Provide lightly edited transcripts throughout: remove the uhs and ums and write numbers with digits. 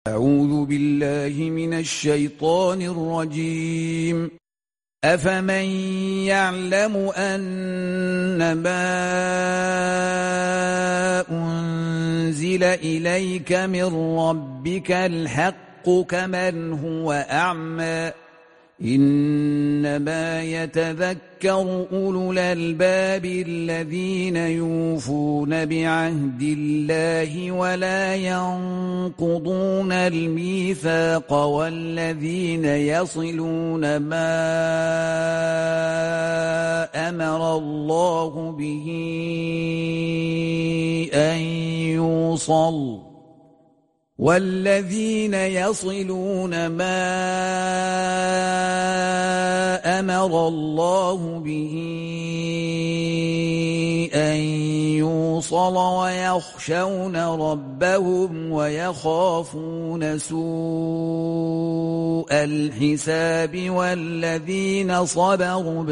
أعوذ بالله من الشيطان الرجيم. أفمن يعلم أنما أنزل إليك من ربك الحق كمن هو أعمى إنما يتذكر أولو الألباب الذين يوفون بعهد الله ولا ينقضون الميثاق والذين يصلون ما أمر الله به أن يوصل والذين يصلون ما أمر الله به أن يوصل ويخشون ربهم ويخافون سوء الحساب والذين صبروا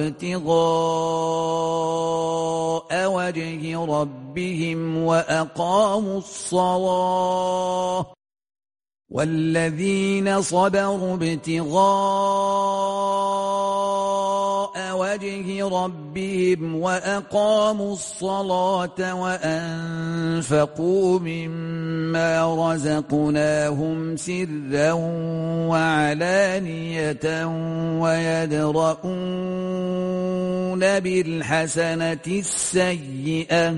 ابتغاء وجه ربهم وأقاموا الصلاة والذين صبروا ابتغاء وجه ربهم وأقاموا الصلاة وأنفقوا مما رزقناهم سرا وعلانية ويدرؤون بالحسنة السيئة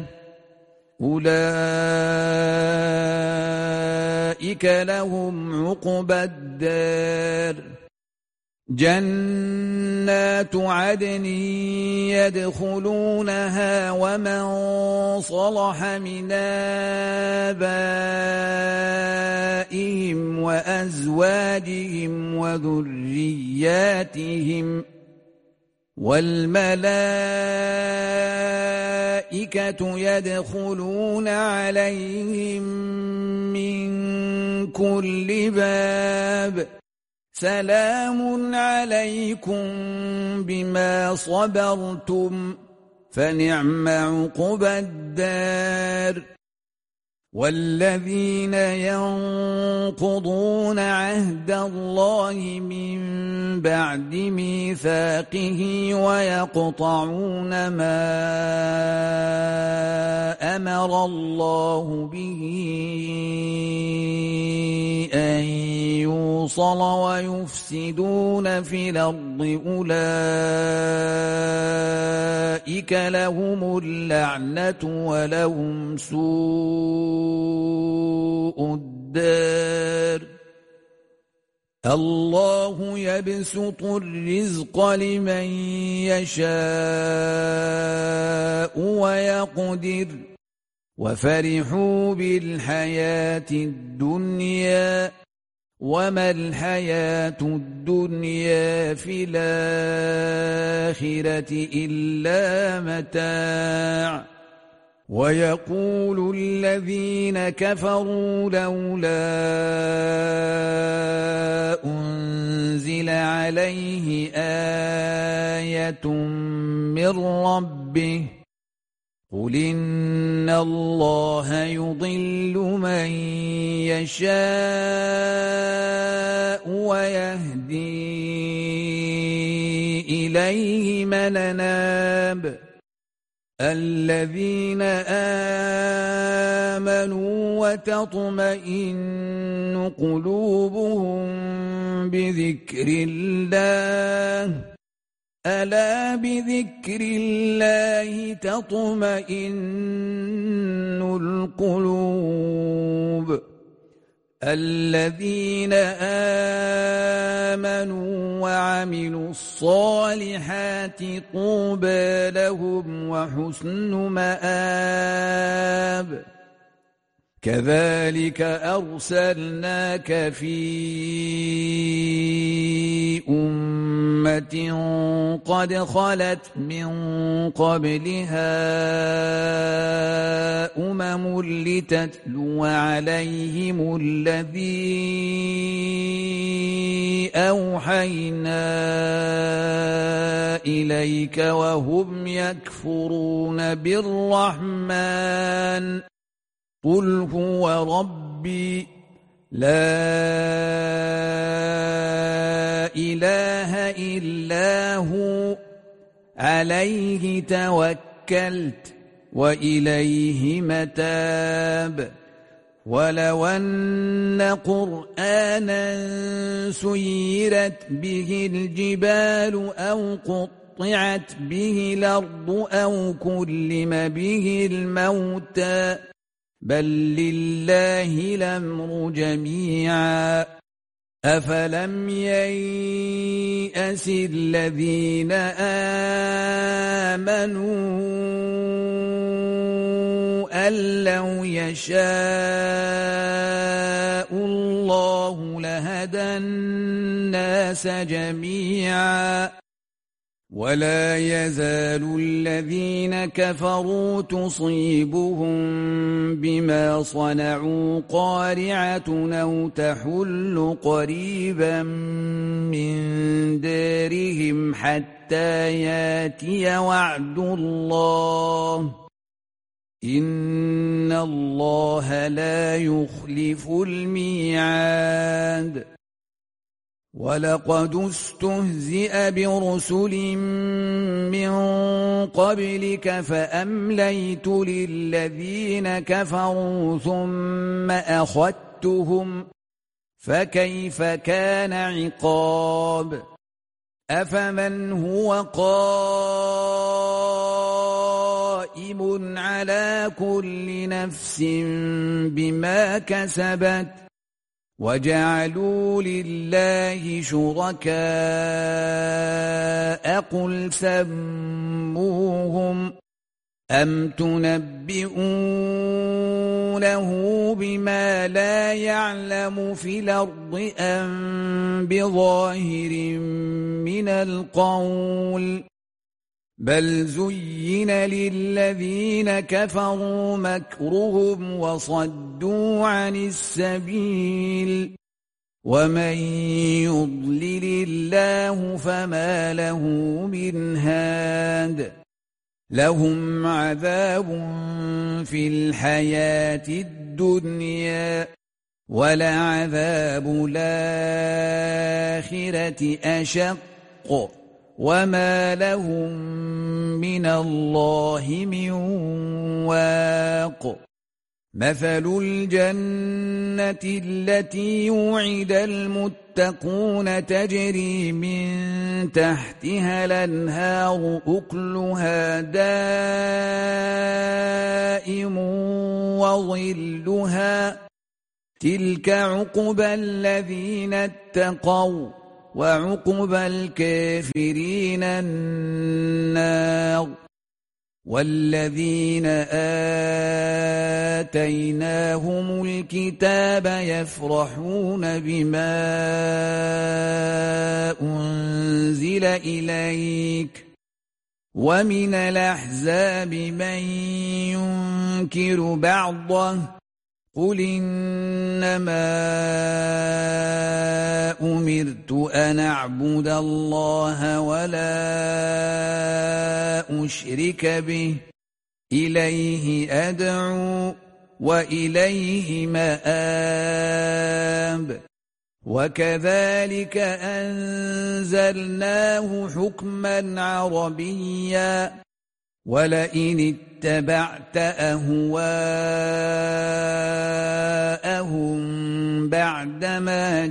أولئك لهم عقبى الدار جنات عدن يدخلونها ومن صلح من آبائهم وأزواجهم وذرياتهم والملائكة يدخلون عليهم من كل باب سلام عليكم بما صبرتم فنعم عقبى الدار والذين ينقضون عهد الله من بعد ميثاقه ويقطعون ما أمر الله به أن يوصل ويفسدون في الأرض أولئك لهم اللعنة ولهم سوء الدار الله يبسط الرزق لمن يشاء ويقدر وفرحوا بالحياة الدنيا وما الحياة الدنيا في الآخرة إلا متاع ويقول الذين كفروا لولا أنزل عليه آية من ربه قل إن الله يضل من يشاء ويهدي إليه من أناب الذين آمنوا وتطمئن قلوبهم بذكر الله ألا بذكر الله تطمئن القلوب الذين آمنوا وعملوا الصالحات طوبى لهم وحسن مآب كذلك أرسلناك في أمة قد خلت من قبلها لتتلو عليهم الذي أوحينا إليك وهم يكفرون بالرحمن قل هو ربي لا إله إلا هو عليه توكلت وإليه متاب ولو أن قرآنا سيرت به الجبال أو قطعت به الأرض أو كلم به الموتى بل لله الأمر جميعا أفلم ييأس الذين آمنوا أن لو يشاء الله لهدى الناس جميعا ولا يزال الذين كفروا تصيبهم بما صنعوا قارعة أو تحل قريبا من دارهم حتى ياتي وعد الله إن الله لا يخلف الميعاد ولقد استهزئ برسل من قبلك فأمليت للذين كفروا ثم أخذتهم فكيف كان عقاب أفمن هو قائم على كل نفس بما كسبت وجعلوا لله شركاء قل سموهم أم تنبئونه بما لا يعلم في الأرض أم بظاهر من القول بل زين للذين كفروا مكرهم وصدوا عن السبيل ومن يضلل الله فما له من هاد لهم عذاب في الحياة الدنيا ولعذاب الآخرة أشق وما لهم من الله من واق مثل الجنة التي وعد المتقون تجري من تحتها الأنهار أكلها دائم وظلها تلك عقبى الذين اتقوا وعقبى الكافرين النار والذين آتيناهم الكتاب يفرحون بما أنزل إليك ومن الأحزاب من ينكر بعضه قل إنما أمرت أن أعبد الله ولا أشرك به إليه أدعو وإليه مآب وكذلك أنزلناه حكما عربيا ولئن اتبعت أهواءهم بعدما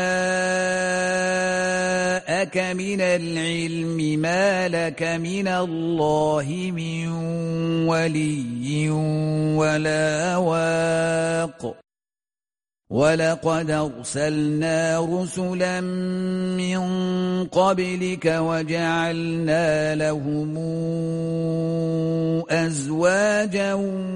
جاءك من العلم ما لك من الله من ولي ولا واق ولقد أرسلنا رسلا من قبلك وجعلنا لهم أزواجا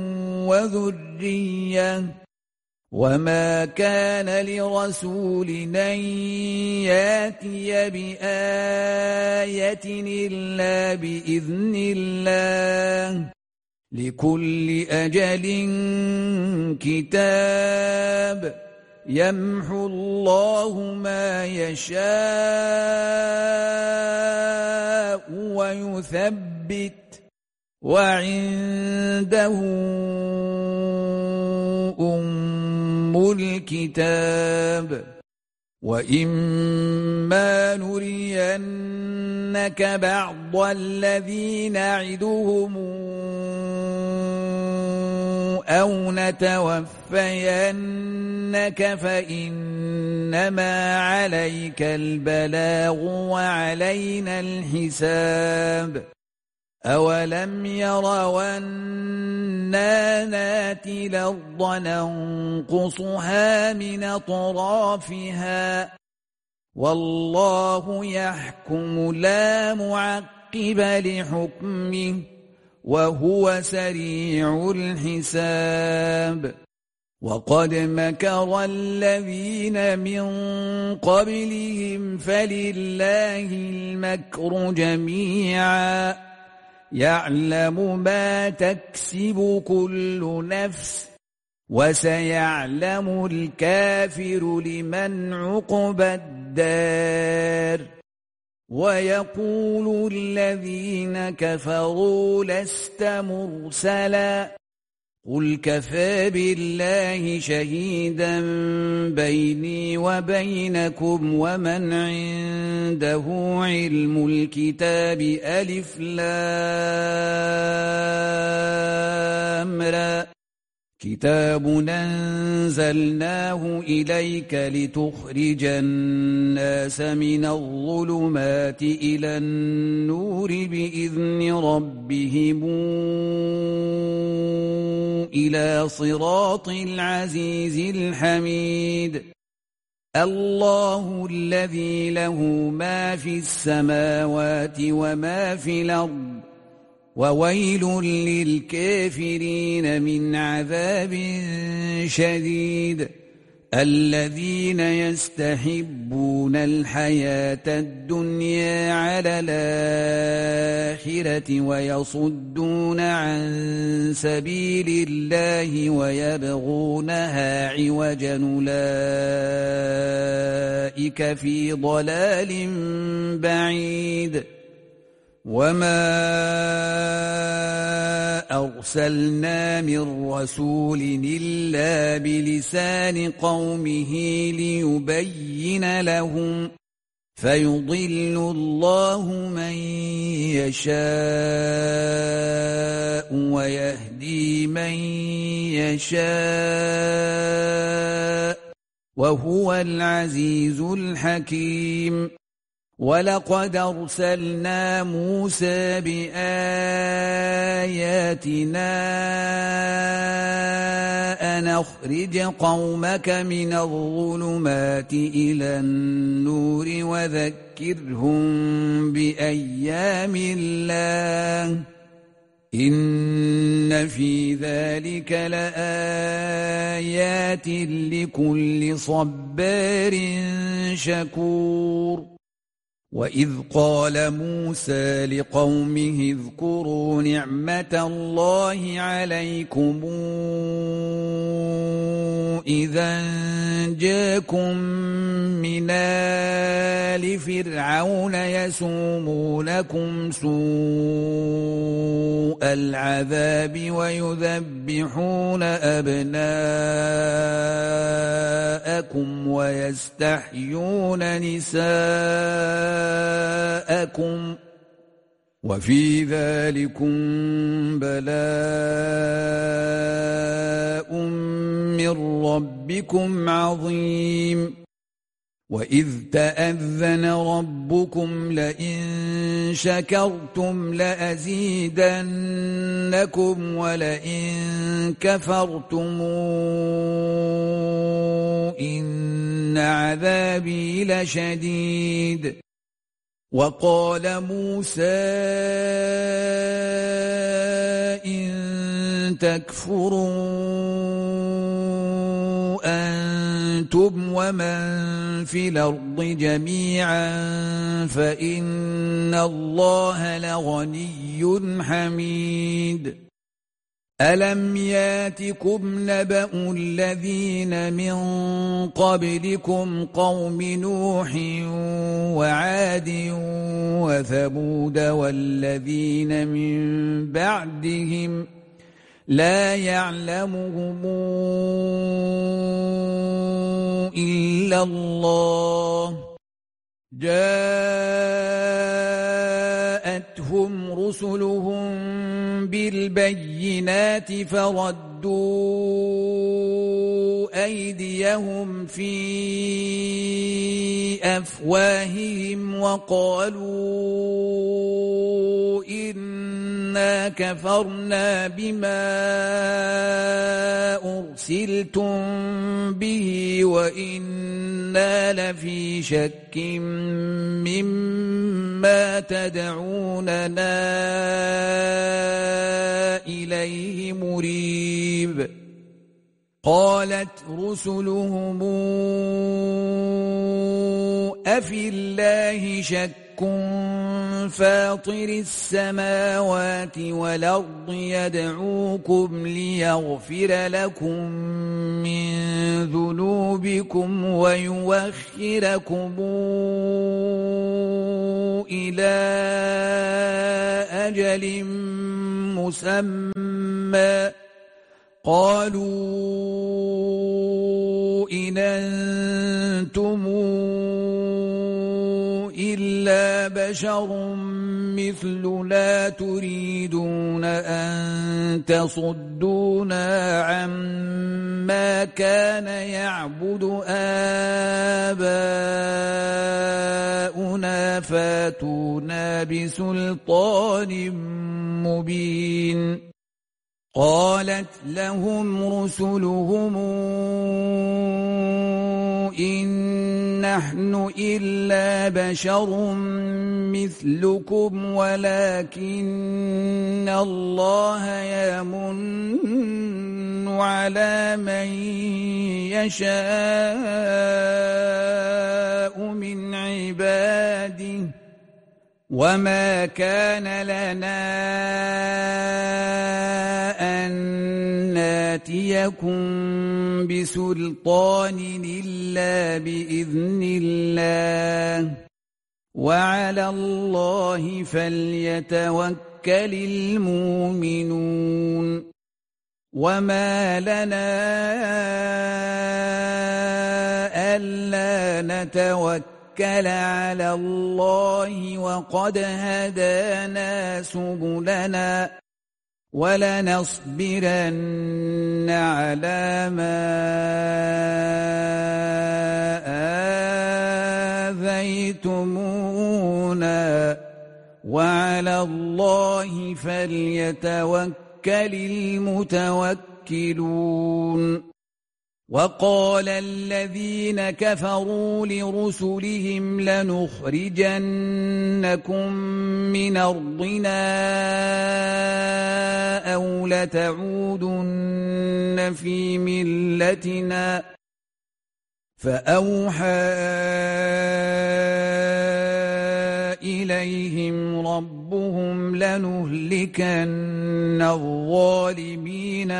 وذرية وما كان لرسول أن ياتي بآية إلا بإذن الله لكل أجل كتاب يمحو الله ما يشاء ويثبت وعنده الكتاب وإما نرينك بعض الذي نعدهم أو نتوفينك فإنما عليك البلاغ وعلينا الحساب أولم يروا أنا ناتي الأرض ننقصها من أطرافها والله يحكم لا معقب لحكمه وهو سريع الحساب وقد مكر الذين من قبلهم فلله المكر جميعا يعلم ما تكسب كل نفس وسيعلم الكافر لمن عقبى الدار ويقول الذين كفروا لست مرسلا قل كفى بالله شهيدا بيني وبينكم ومن عنده علم الكتاب ألف لام را كتاب أنزلناه إليك لتخرج الناس من الظلمات إلى النور بإذن ربهم إلى صراط العزيز الحميد الله الذي له ما في السماوات وما في الأرض وويل للكافرين من عذاب شديد الذين يستحبون الحياة الدنيا على الآخرة ويصدون عن سبيل الله ويبغونها عوجا أولئك في ضلال بعيد وما أرسلنا من رسول إلا بلسان قومه ليبين لهم فيضل الله من يشاء ويهدي من يشاء وهو العزيز الحكيم ولقد أرسلنا موسى بآياتنا أن أخرج قومك من الظلمات إلى النور وذكرهم بأيام الله إن في ذلك لآيات لكل صبار شكور وإذ قال موسى لقومه اذكروا نعمة الله عليكم إذا جاءكم من آل فرعون يسومونكم سوء العذاب ويذبحون أبناءكم ويستحيون نساءكم وفي ذلكم بلاء من ربكم عظيم وإذ تأذن ربكم لئن شكرتم لأزيدنكم ولئن كفرتم إن عذابي لشديد وقال موسى إن تكفروا أنتم ومن في الأرض جميعا فإن الله لغني حميد ألم ياتكم نبأ الذين من قبلكم قوم نوح وعاد وثمود والذين من بعدهم لا يعلمهم إلا الله. جاءتهم رسلهم بالبينات فردوا أيديهم في أفواههم وقالوا إنا كفرنا بما أرسلتم به وإنا لفي شك مما تدعوننا إليه مريب. قالت رسلهم أفي الله شك فاطر السماوات والأرض يدعوكم ليغفر لكم من ذنوبكم ويؤخركم إلى أجل مسمى. قالوا إن أنتم إلا بشر مثلنا تريدون أن تصدونا عما كان يعبد آباؤنا فاتونا بسلطان مبين. قالت لهم رسلهم إن نحن إلا بشر مثلكم ولكن الله يمن على من يشاء من عباده وما كان لنا أن ناتيكم بسلطان إلا بإذن الله وعلى الله فليتوكل المؤمنون. وما لنا ألا نتوكل على الله وقد هدانا سبلنا ولنصبرن على ما آذيتمونا وعلى الله فليتوكل المتوكلون. وقال الذين كفروا لرسلهم لنخرجنكم من أرضنا أو لتعودن في ملتنا فأوحى إليهم ربهم لنهلكن الظالمين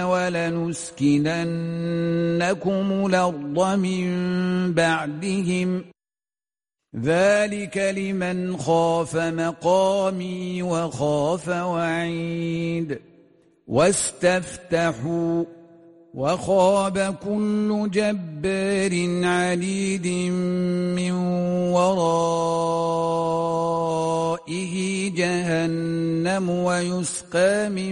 ولنسكننكم الأرض من بعدهم ذلك لمن خاف مقامي وخاف وعيد. واستفتحوا وخاب كل جبار عنيد من ورائه جهنم ويسقى من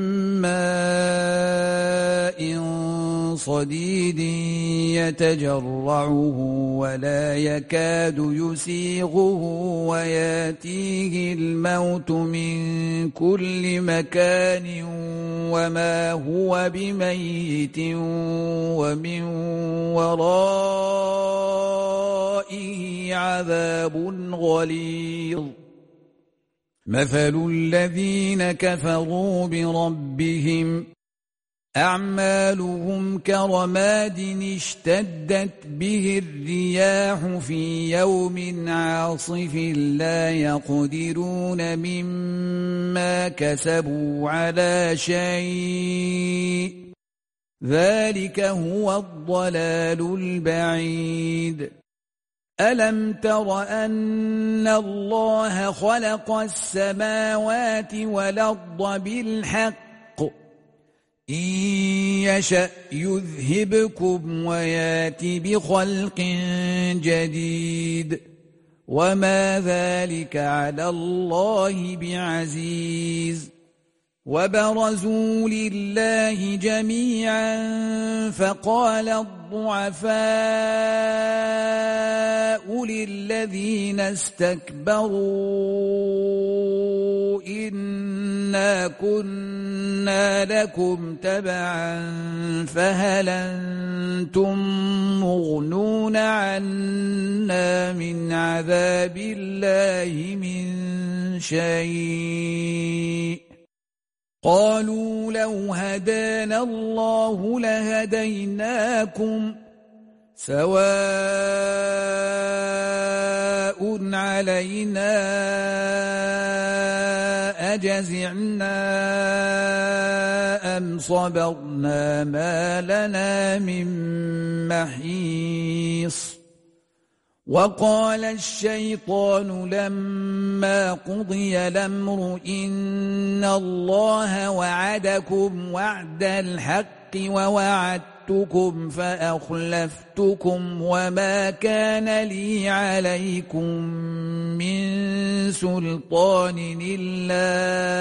ماء صديد يتجرعه ولا يكاد يسيغه وياتيه الموت من كل مكان وما هو بميت ومن ورائه عذاب غليظ. مثل الذين كفروا بربهم أعمالهم كرماد اشتدت به الرياح في يوم عاصف لا يقدرون مما كسبوا على شيء ذلك هو الضلال البعيد. ألم تر أن الله خلق السماوات والأرض بالحق إن يشأ يذهبكم ويات بخلق جديد وما ذلك على الله بعزيز وبرزوا لله جميعا فقال الضعفاء للذين استكبروا إنا كنا لكم تبعا فهل أنتم مغنون عنا من عذاب الله من شيء قالوا لو هدانا الله لهديناكم سواء علينا أجزعنا أم صبرنا ما لنا من محيص وقال الشيطان لما قضي الأمر إن الله وعدكم وعد الحق ووعدتكم فأخلفتكم وما كان لي عليكم من سلطان إلا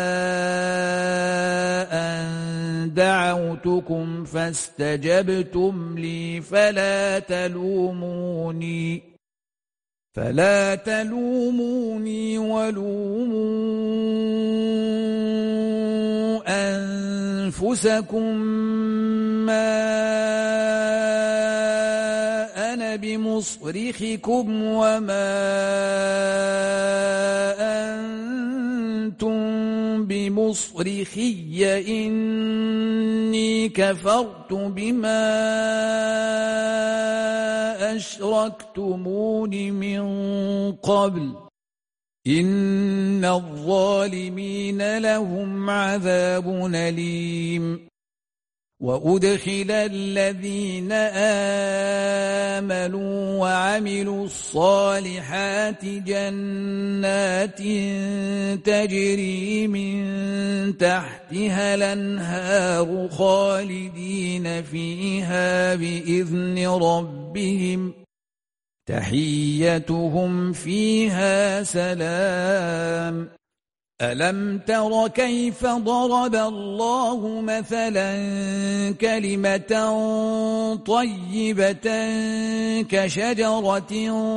أن دعوتكم فاستجبتم لي فلا تلوموني ولوموا أنفسكم ما أنا بمصرخكم وما أنتم بمصرخي إني كفرت بما أشركتمون من قبل إن الظالمين لهم عذاب أليم وأدخل الذين آمنوا وعملوا الصالحات جنات تجري من تحتها الأنهار خالدين فيها بإذن ربهم تحيتهم فيها سلام ألم تر كيف ضرب الله مثلا كلمة طيبة كشجرة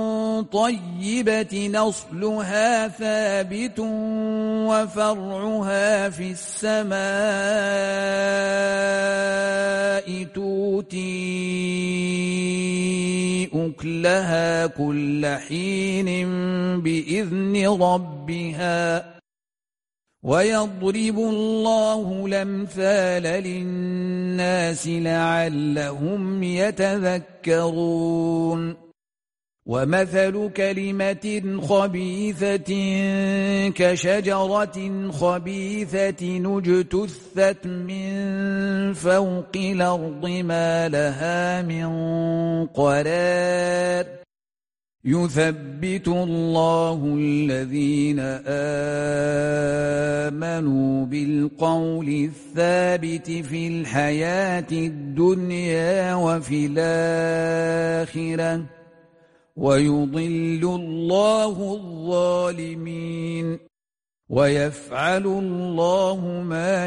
طيبة أصلها ثابت وفرعها في السماء تؤتي أكلها كل حين بإذن ربها ويضرب الله الأمثال للناس لعلهم يتذكرون ومثل كلمة خبيثة كشجرة خبيثة اجتثت من فوق الأرض ما لها من قرار يثبت الله الذين آمنوا بالقول الثابت في الحياة الدنيا وفي الآخرة ويضل الله الظالمين ويفعل الله ما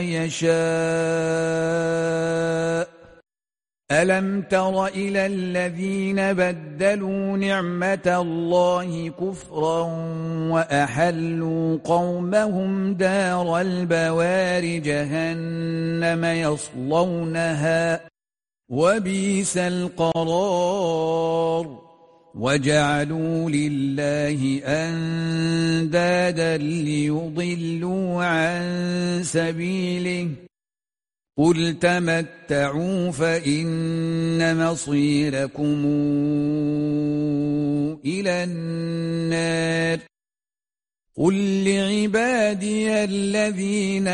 يشاء ألم تر إلى الذين بدلوا نعمة الله كفرا وأحلوا قومهم دار البوار جهنم يصلونها وبئس القرار وجعلوا لله أندادا ليضلوا عن سبيله قل تمتعوا فإن مصيركم إلى النار قل لعبادي الذين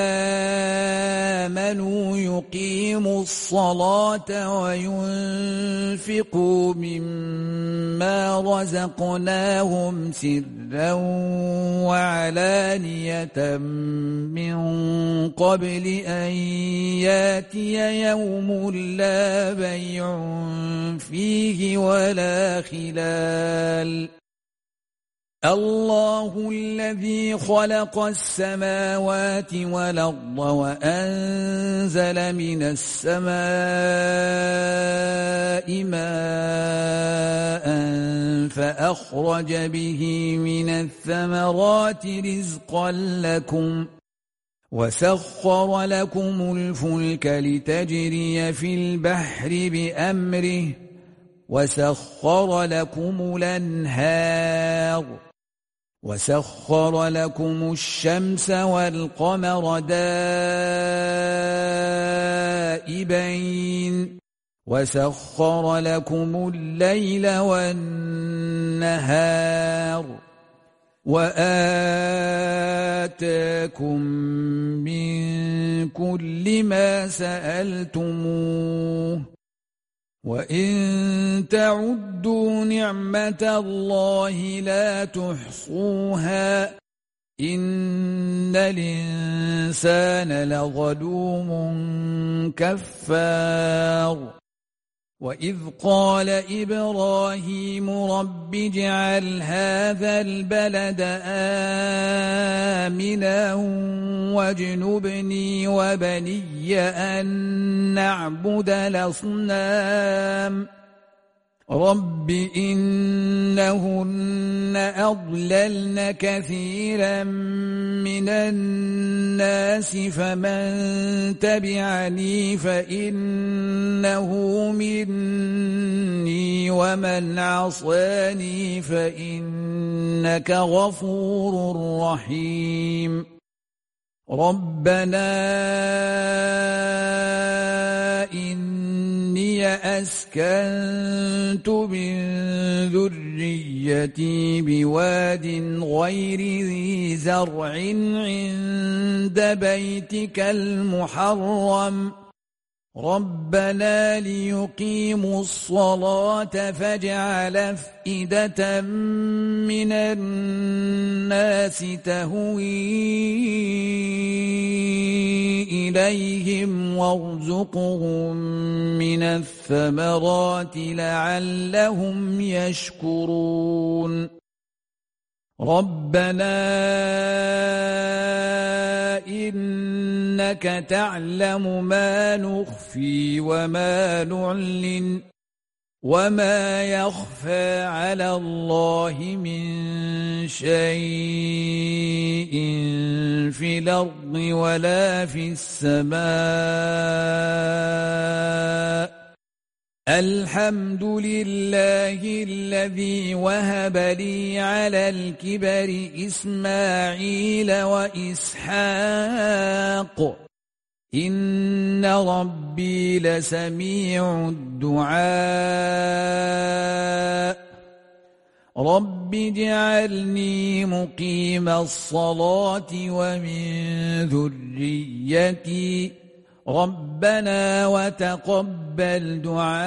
آمنوا يقيموا الصلاة وينفقوا مما رزقناهم سرا وعلانية من قبل أن ياتي يوم لا بيع فيه ولا خلال. الله الذي خلق السماوات والأرض وأنزل من السماء ماء فأخرج به من الثمرات رزقا لكم وسخر لكم الفلك لتجري في البحر بأمره وسخر لكم الأنهار وسخر لكم الشمس والقمر دائبين وسخر لكم الليل والنهار وآتاكم من كل ما سألتموه وإن تعدوا نعمة الله لا تحصوها إن الإنسان لظلوم كفار. وإذ قال إبراهيم رب اجعل هذا البلد آمنا واجنبني وبني أن نعبد الأصنام رب إنهن أضللن كثيرا من الناس فمن تبعني فإنه مني ومن عصاني فإنك غفور رحيم. ربنا إني أسكنت من ذريتي بواد غير ذي زرع عند بيتك المحرم ربنا ليقيموا الصلاة فاجعل أفئدة من الناس تهوي إليهم وارزقهم من الثمرات لعلهم يشكرون. ربنا إنك تعلم ما نخفي وما نعلن وما يخفى على الله من شيء في الأرض ولا في السماء. الحمد لله الذي وهب لي على الكبر إسماعيل وإسحاق إن ربي لسميع الدعاء. رب اجعلني مقيم الصلاة ومن ذريتي ربنا وتقبل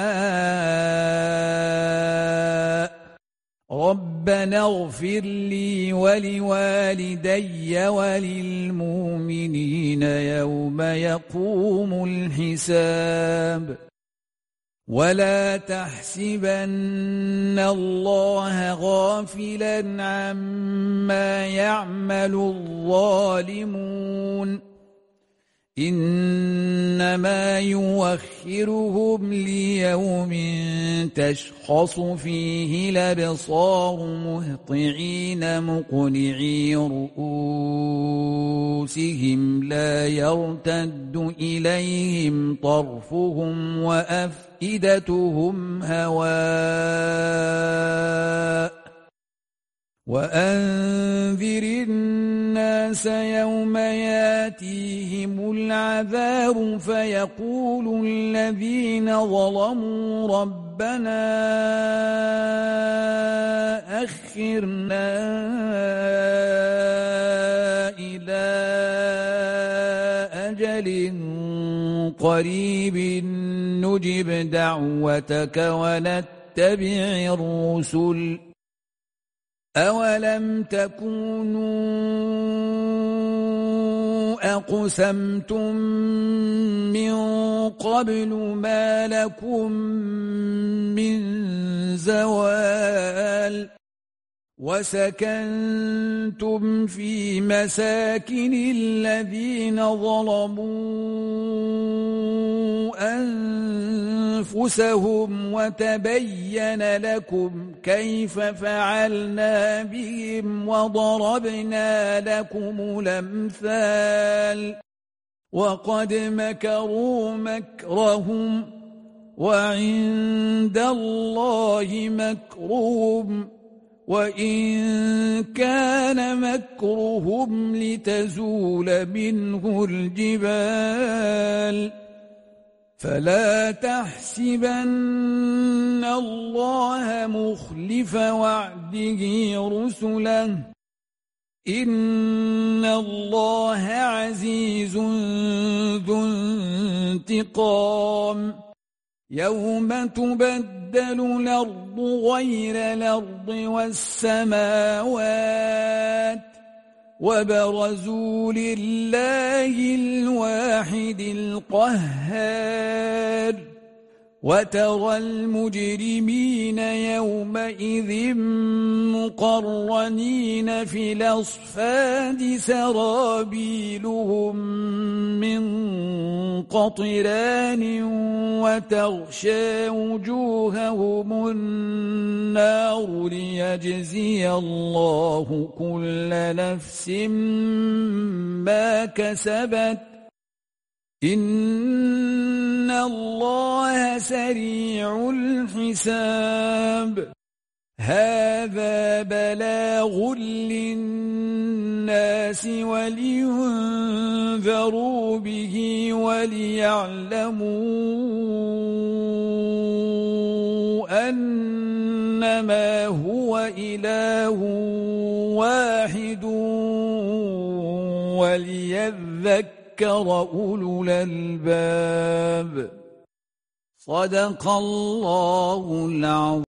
دعاء. ربنا اغفر لي ولوالدي وللمؤمنين يوم يقوم الحساب. ولا تحسبن الله غافلا عما يعمل الظالمون إنما يوخرهم ليوم تشخص فيه الأبصار مهطعين مقنعي رؤوسهم لا يرتد إليهم طرفهم وأفئدتهم هواء. وأنذر الناس يوم ياتيهم العذاب فيقول الذين ظلموا ربنا أخرنا قريب نجب دعوتك ونتبع الرسل أولم تكونوا أقسمتم من قبل ما لكم من زوال وسكنتم في مساكن الذين ظلموا أنفسهم وتبين لكم كيف فعلنا بهم وضربنا لكم الأمثال وقد مكروا مكرهم وعند الله مكرهم وإن كان مكرهم لتزول منه الجبال فلا تحسبن الله مخلف وعده رسله إن الله عزيز ذو انتقام يوم تبدل الأرض غير الأرض والسماوات وبرزوا لله الواحد القهار وترى المجرمين يومئذ مقرنين في الأصفاد سرابيلهم من قطران وتغشى وجوههم النار ليجزي الله كل نفس ما كسبت إن الله سريع الحساب هذا بلاغ للناس ولينذروا به وليعلموا أنما هو إله واحد وليذكر أولو الألباب صدق الله العظيم.